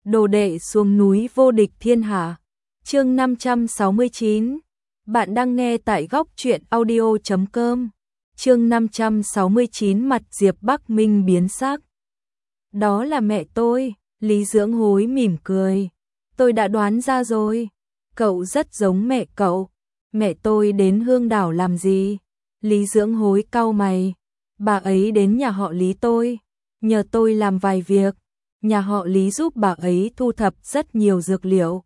đồ đệ xuống núi vô địch thiên hạ. Chương 569. Bạn đang nghe tại góc truyện audio.com. Chương 569 mặt Diệp Bắc Minh biến sắc. Đó là mẹ tôi, Lý Dưỡng Hối mỉm cười. Tôi đã đoán ra rồi, cậu rất giống mẹ cậu. Mẹ tôi đến Hương Đảo làm gì? Lý Dưỡng Hối cau mày. Bà ấy đến nhà họ Lý tôi, nhờ tôi làm vài việc. Nhà họ Lý giúp bà ấy thu thập rất nhiều dược liệu.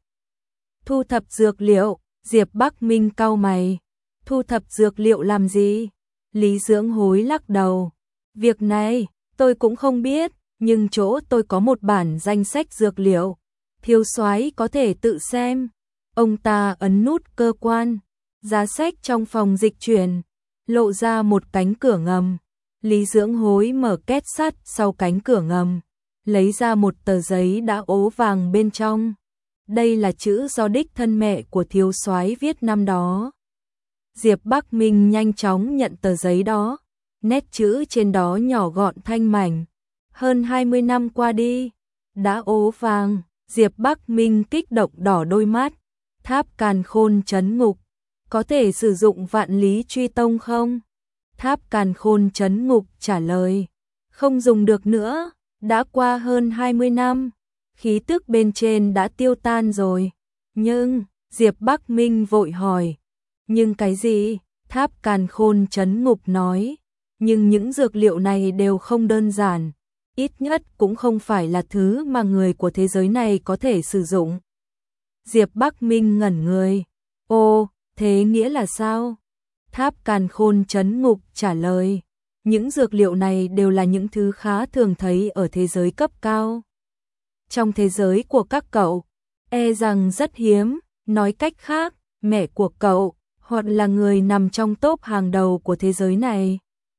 Thu thập dược liệu? Diệp Bắc Minh cau mày. Thu thập dược liệu làm gì? Lý Dưỡng Hối lắc đầu. Việc này, tôi cũng không biết, nhưng chỗ tôi có một bản danh sách dược liệu. Thiếu soái có thể tự xem. Ông ta ấn nút cơ quan. Giá sách trong phòng dịch chuyển, lộ ra một cánh cửa ngầm. Lý Dưỡng Hối mở két sắt sau cánh cửa ngầm, lấy ra một tờ giấy đã ố vàng bên trong. Đây là chữ do đích thân mẹ của thiếu soái viết năm đó. Diệp Bắc Minh nhanh chóng nhận tờ giấy đó. Nét chữ trên đó nhỏ gọn thanh mảnh. Hơn 20 năm qua đi, đã ố vàng. Diệp Bắc Minh kích động đỏ đôi mắt. Tháp Càn Khôn trấn ngục, có thể sử dụng Vạn Lý Truy Tông không? Tháp Càn Khôn trấn ngục trả lời, không dùng được nữa, đã qua hơn 20 năm, khí tức bên trên đã tiêu tan rồi. Nhưng, Diệp Bắc Minh vội hỏi, nhưng cái gì? Tháp Càn Khôn trấn ngục nói, nhưng những dược liệu này đều không đơn giản, ít nhất cũng không phải là thứ mà người của thế giới này có thể sử dụng. Diệp Bắc Minh ngẩn người, ô, thế nghĩa là sao? Tháp Càn Khôn trấn ngục trả lời, những dược liệu này đều là những thứ khá thường thấy ở thế giới cấp cao. Trong thế giới của các cậu, e rằng rất hiếm, nói cách khác, mẹ của cậu, hoặc là người nằm trong top hàng đầu của thế giới này,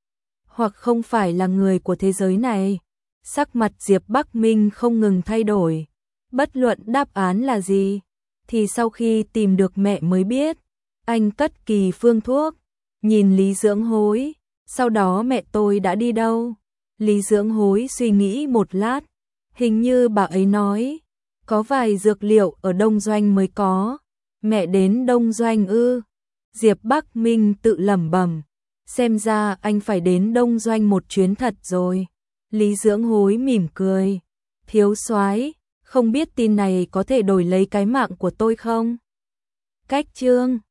hoặc không phải là người của thế giới này. Sắc mặt Diệp Bắc Minh không ngừng thay đổi, bất luận đáp án là gì, thì sau khi tìm được mẹ mới biết. Anh cất kỳ phương thuốc, nhìn Lý Dưỡng Hối, sau đó mẹ tôi đã đi đâu? Lý Dưỡng Hối suy nghĩ một lát, hình như bà ấy nói, có vài dược liệu ở Đông Doanh mới có. Mẹ đến Đông Doanh ư? Diệp Bắc Minh tự lẩm bẩm, xem ra anh phải đến Đông Doanh một chuyến thật rồi. Lý Dưỡng Hối mỉm cười, thiếu soái, không biết tin này có thể đổi lấy cái mạng của tôi không? Cách chương